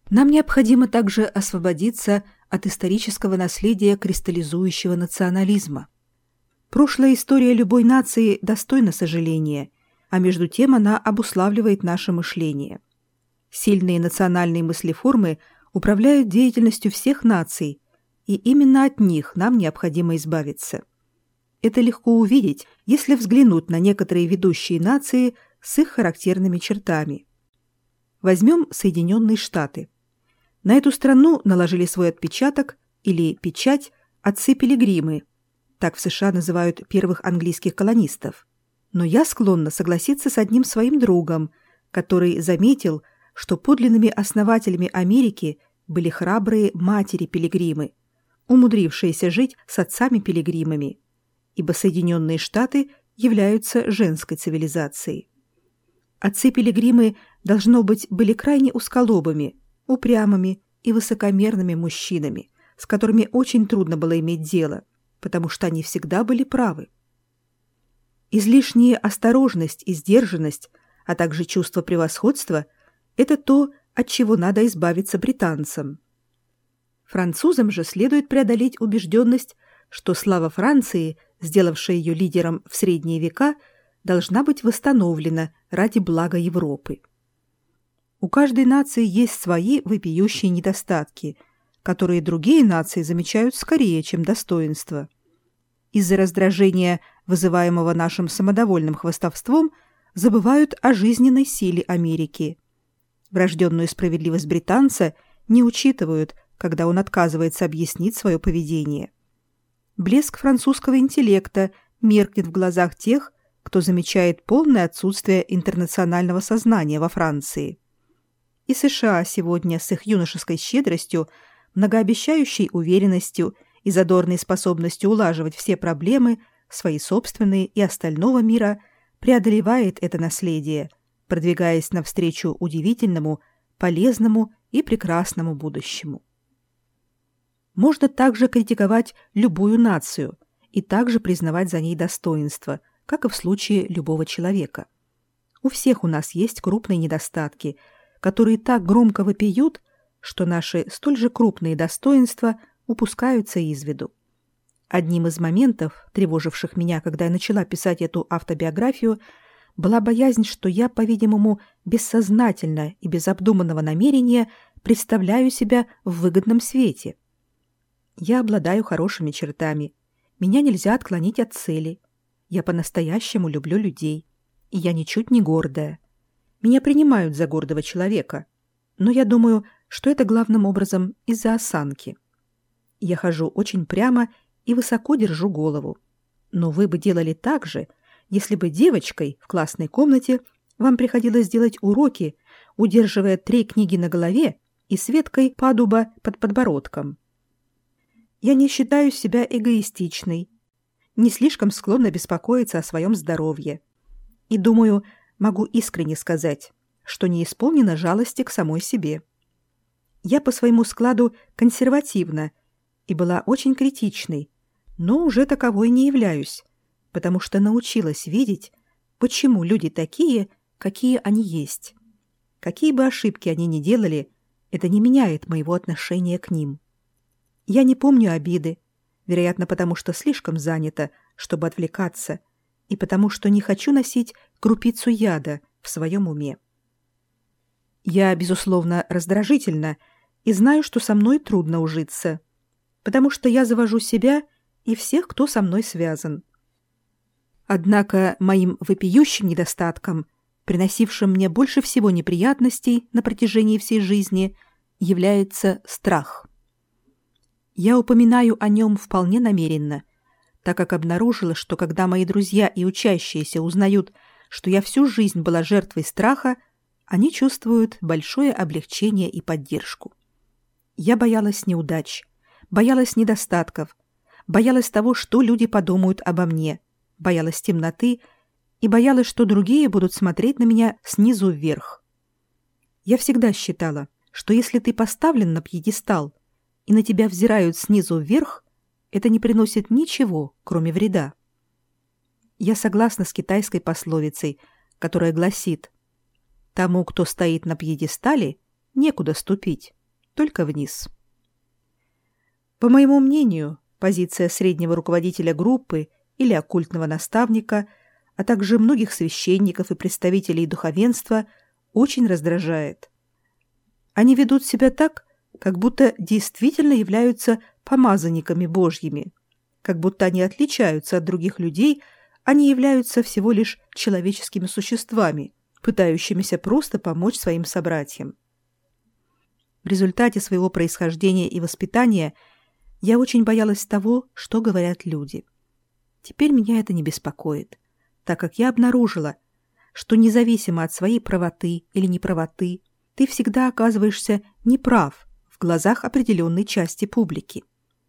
Нам необходимо также освободиться от исторического наследия кристаллизующего национализма. Прошлая история любой нации достойна сожаления, а между тем она обуславливает наше мышление. Сильные национальные мыслеформы управляют деятельностью всех наций, и именно от них нам необходимо избавиться. Это легко увидеть, если взглянуть на некоторые ведущие нации с их характерными чертами. Возьмем Соединенные Штаты. На эту страну наложили свой отпечаток или печать отцы-пилигримы, так в США называют первых английских колонистов. Но я склонна согласиться с одним своим другом, который заметил, что подлинными основателями Америки были храбрые матери-пилигримы, умудрившиеся жить с отцами-пилигримами, ибо Соединенные Штаты являются женской цивилизацией. Отцы-пилигримы, должно быть, были крайне узколобыми, упрямыми и высокомерными мужчинами, с которыми очень трудно было иметь дело, потому что они всегда были правы. Излишняя осторожность и сдержанность, а также чувство превосходства – это то, от чего надо избавиться британцам. Французам же следует преодолеть убежденность, что слава Франции, сделавшая ее лидером в средние века, должна быть восстановлена ради блага Европы. У каждой нации есть свои вопиющие недостатки, которые другие нации замечают скорее, чем достоинства. Из-за раздражения, вызываемого нашим самодовольным хвастовством, забывают о жизненной силе Америки. Врожденную справедливость британца не учитывают, когда он отказывается объяснить свое поведение. Блеск французского интеллекта меркнет в глазах тех, кто замечает полное отсутствие интернационального сознания во Франции. И США сегодня с их юношеской щедростью, многообещающей уверенностью и задорной способностью улаживать все проблемы, свои собственные и остального мира, преодолевает это наследие, продвигаясь навстречу удивительному, полезному и прекрасному будущему. Можно также критиковать любую нацию и также признавать за ней достоинства, как и в случае любого человека. У всех у нас есть крупные недостатки, которые так громко вопиют, что наши столь же крупные достоинства упускаются из виду. Одним из моментов, тревоживших меня, когда я начала писать эту автобиографию, была боязнь, что я, по-видимому, бессознательно и без обдуманного намерения представляю себя в выгодном свете. Я обладаю хорошими чертами. Меня нельзя отклонить от цели. Я по-настоящему люблю людей. И я ничуть не гордая. Меня принимают за гордого человека. Но я думаю, что это главным образом из-за осанки. Я хожу очень прямо и высоко держу голову. Но вы бы делали так же, если бы девочкой в классной комнате вам приходилось делать уроки, удерживая 3 книги на голове и с веткой падуба под подбородком. Я не считаю себя эгоистичной, не слишком склонна беспокоиться о своем здоровье. И, думаю, могу искренне сказать, что не исполнена жалости к самой себе. Я по своему складу консервативна и была очень критичной, но уже таковой не являюсь, потому что научилась видеть, почему люди такие, какие они есть. Какие бы ошибки они ни делали, это не меняет моего отношения к ним. Я не помню обиды, вероятно, потому что слишком занята, чтобы отвлекаться, и потому что не хочу носить крупицу яда в своем уме. Я, безусловно, раздражительна и знаю, что со мной трудно ужиться, потому что я завожу себя и всех, кто со мной связан. Однако моим вопиющим недостатком, приносившим мне больше всего неприятностей на протяжении всей жизни, является страх. Я упоминаю о нем вполне намеренно, так как обнаружила, что когда мои друзья и учащиеся узнают, что я всю жизнь была жертвой страха, они чувствуют большое облегчение и поддержку. Я боялась неудач, боялась недостатков, боялась того, что люди подумают обо мне, боялась темноты и боялась, что другие будут смотреть на меня снизу вверх. Я всегда считала, что если ты поставлен на пьедестал и на тебя взирают снизу вверх, это не приносит ничего, кроме вреда. Я согласна с китайской пословицей, которая гласит: «Тому, кто стоит на пьедестале, некуда ступить». только вниз. По моему мнению, позиция среднего руководителя группы или оккультного наставника, а также многих священников и представителей духовенства очень раздражает. Они ведут себя так, как будто действительно являются помазанниками Божьими, как будто они отличаются от других людей, а не являются всего лишь человеческими существами, пытающимися просто помочь своим собратьям. В результате своего происхождения и воспитания я очень боялась того, что говорят люди. Теперь меня это не беспокоит, так как я обнаружила, что независимо от своей правоты или неправоты, ты всегда оказываешься неправ в глазах определенной части публики.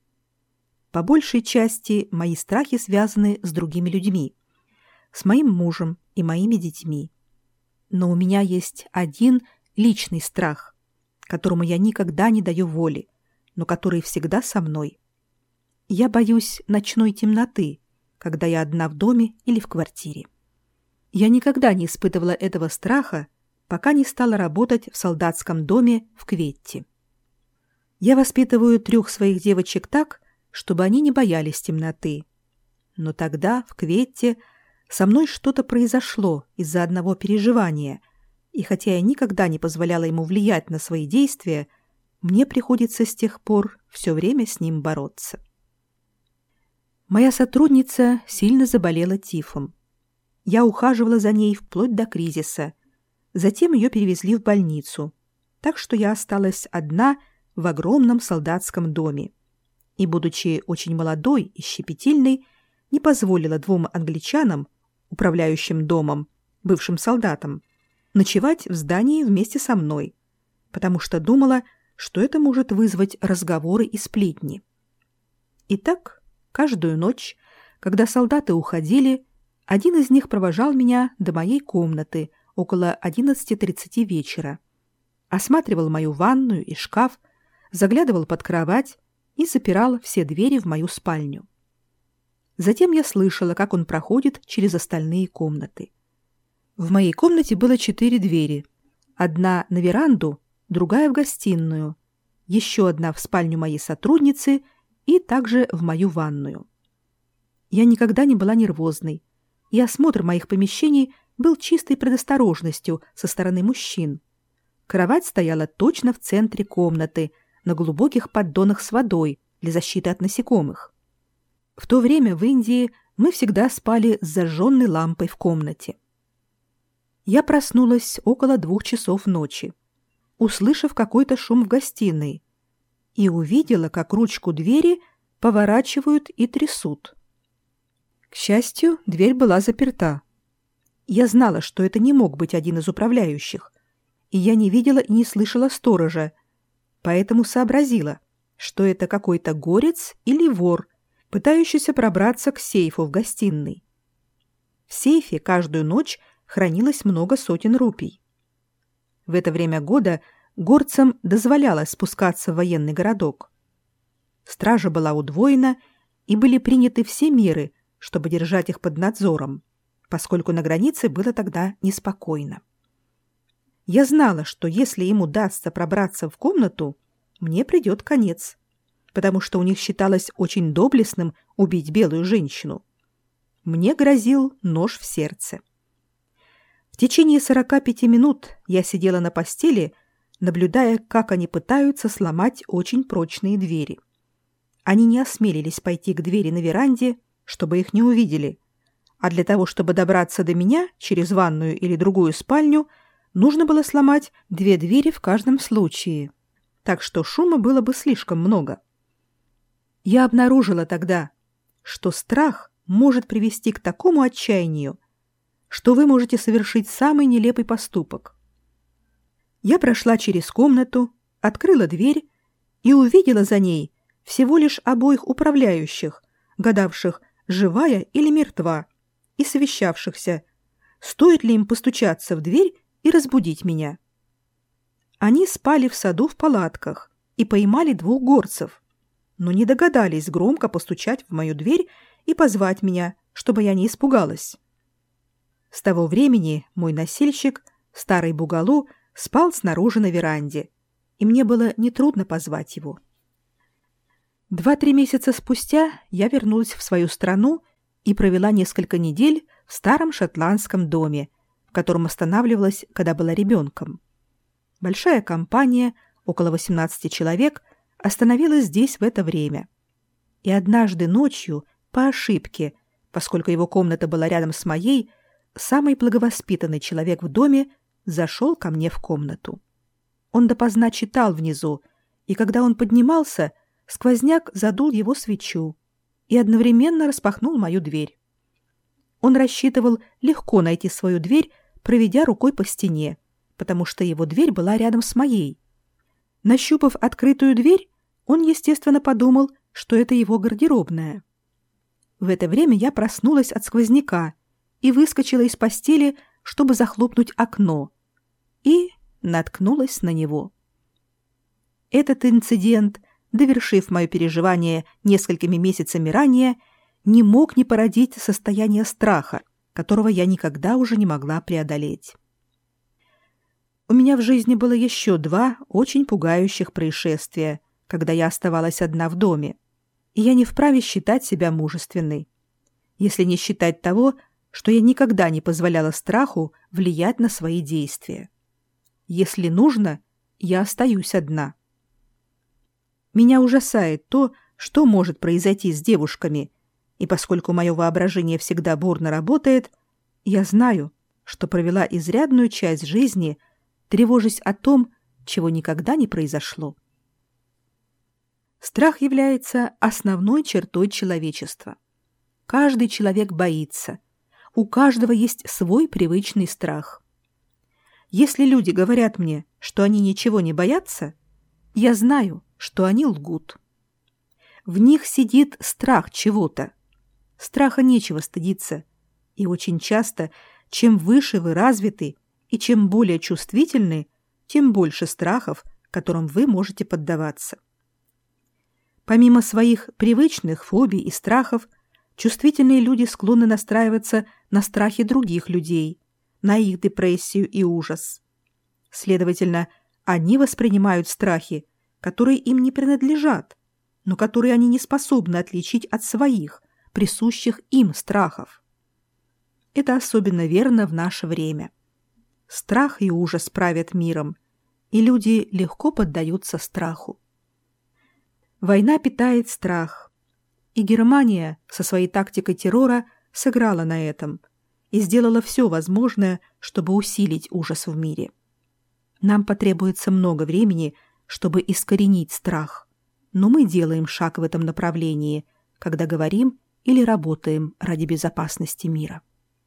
По большей части мои страхи связаны с другими людьми, с моим мужем и моими детьми. Но у меня есть один личный страх, которому я никогда не даю воли, но который всегда со мной. Я боюсь ночной темноты, когда я одна в доме или в квартире. Я никогда не испытывала этого страха, пока не стала работать в солдатском доме в Кветте. Я воспитываю 3 своих девочек так, чтобы они не боялись темноты. Но тогда, в Кветте, со мной что-то произошло из-за одного переживания, и хотя я никогда не позволяла ему влиять на свои действия, мне приходится с тех пор все время с ним бороться. Моя сотрудница сильно заболела тифом. Я ухаживала за ней вплоть до кризиса. Затем ее перевезли в больницу, так что я осталась одна в огромном солдатском доме. И, будучи очень молодой и щепетильной, не позволила 2 англичанам, управляющим домом, бывшим солдатам, ночевать в здании вместе со мной, потому что думала, что это может вызвать разговоры и сплетни. Итак, каждую ночь, когда солдаты уходили, один из них провожал меня до моей комнаты около 11:30 вечера, осматривал мою ванную и шкаф, заглядывал под кровать и запирал все двери в мою спальню. Затем я слышала, как он проходит через остальные комнаты. В моей комнате было 4 двери. Одна на веранду, другая в гостиную, еще одна в спальню моей сотрудницы и также в мою ванную. Я никогда не была нервозной, и осмотр моих помещений был чистой предосторожностью со стороны мужчин. Кровать стояла точно в центре комнаты, на глубоких поддонах с водой для защиты от насекомых. В то время в Индии мы всегда спали с зажженной лампой в комнате. Я проснулась около 2 часов ночи, услышав какой-то шум в гостиной, и увидела, как ручку двери поворачивают и трясут. К счастью, дверь была заперта. Я знала, что это не мог быть один из управляющих, и я не видела и не слышала сторожа, поэтому сообразила, что это какой-то горец или вор, пытающийся пробраться к сейфу в гостиной. В сейфе каждую ночь хранилось много сотен рупий. В это время года горцам дозволялось спускаться в военный городок. Стража была удвоена, и были приняты все меры, чтобы держать их под надзором, поскольку на границе было тогда неспокойно. Я знала, что если им удастся пробраться в комнату, мне придет конец, потому что у них считалось очень доблестным убить белую женщину. Мне грозил нож в сердце. В течение 45 минут я сидела на постели, наблюдая, как они пытаются сломать очень прочные двери. Они не осмелились пойти к двери на веранде, чтобы их не увидели, а для того, чтобы добраться до меня через ванную или другую спальню, нужно было сломать 2 двери в каждом случае, так что шума было бы слишком много. Я обнаружила тогда, что страх может привести к такому отчаянию, что вы можете совершить самый нелепый поступок. Я прошла через комнату, открыла дверь и увидела за ней всего лишь обоих управляющих, гадавших, живая или мертва, и совещавшихся, стоит ли им постучаться в дверь и разбудить меня. Они спали в саду в палатках и поймали 2 горцев, но не догадались громко постучать в мою дверь и позвать меня, чтобы я не испугалась. С того времени мой носильщик, старый Бугалу, спал снаружи на веранде, и мне было нетрудно позвать его. 2-3 месяца спустя я вернулась в свою страну и провела несколько недель в старом шотландском доме, в котором останавливалась, когда была ребенком. Большая компания, около 18 человек, остановилась здесь в это время. И однажды ночью, по ошибке, поскольку его комната была рядом с моей, самый благовоспитанный человек в доме зашел ко мне в комнату. Он допоздна читал внизу, и когда он поднимался, сквозняк задул его свечу и одновременно распахнул мою дверь. Он рассчитывал легко найти свою дверь, проведя рукой по стене, потому что его дверь была рядом с моей. Нащупав открытую дверь, он, естественно, подумал, что это его гардеробная. В это время я проснулась от сквозняка и выскочила из постели, чтобы захлопнуть окно, и наткнулась на него. Этот инцидент, довершив мое переживание несколькими месяцами ранее, не мог не породить состояние страха, которого я никогда уже не могла преодолеть. У меня в жизни было еще 2 очень пугающих происшествия, когда я оставалась одна в доме, и я не вправе считать себя мужественной, если не считать того, что я никогда не позволяла страху влиять на свои действия. Если нужно, я остаюсь одна. Меня ужасает то, что может произойти с девушками, и поскольку мое воображение всегда бурно работает, я знаю, что провела изрядную часть жизни, тревожась о том, чего никогда не произошло. Страх является основной чертой человечества. Каждый человек боится. У каждого есть свой привычный страх. Если люди говорят мне, что они ничего не боятся, я знаю, что они лгут. В них сидит страх чего-то. Страха нечего стыдиться. И очень часто, чем выше вы развиты и чем более чувствительны, тем больше страхов, которым вы можете поддаваться. Помимо своих привычных фобий и страхов, чувствительные люди склонны настраиваться на страхи других людей, на их депрессию и ужас. Следовательно, они воспринимают страхи, которые им не принадлежат, но которые они не способны отличить от своих, присущих им страхов. Это особенно верно в наше время. Страх и ужас правят миром, и люди легко поддаются страху. Война питает страх, и Германия со своей тактикой террора сыграла на этом и сделала все возможное, чтобы усилить ужас в мире. Нам потребуется много времени, чтобы искоренить страх, но мы делаем шаг в этом направлении, когда говорим или работаем ради безопасности мира.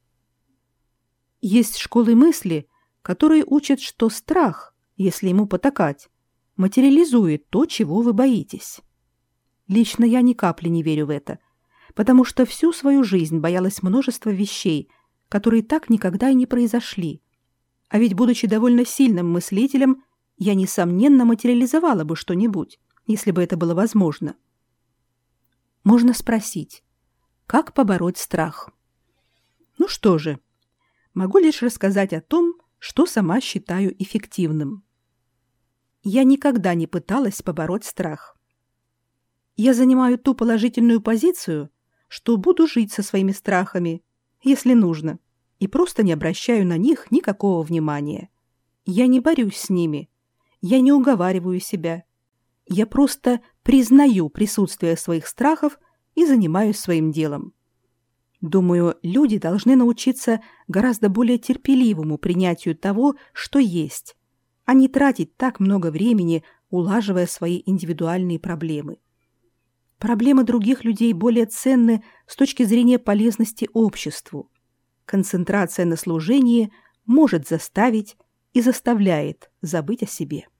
Есть школы мысли, которые учат, что страх, если ему потакать, материализует то, чего вы боитесь. Лично я ни капли не верю в это, потому что всю свою жизнь боялась множества вещей, которые так никогда и не произошли. А ведь, будучи довольно сильным мыслителем, я, несомненно, материализовала бы что-нибудь, если бы это было возможно. Можно спросить, как побороть страх? Ну что же, могу лишь рассказать о том, что сама считаю эффективным. Я никогда не пыталась побороть страх. Я занимаю ту положительную позицию, что буду жить со своими страхами, если нужно, и просто не обращаю на них никакого внимания. Я не борюсь с ними, я не уговариваю себя. Я просто признаю присутствие своих страхов и занимаюсь своим делом. Думаю, люди должны научиться гораздо более терпеливому принятию того, что есть, а не тратить так много времени, улаживая свои индивидуальные проблемы. Проблемы других людей более ценны с точки зрения полезности обществу. Концентрация на служении может заставить и заставляет забыть о себе.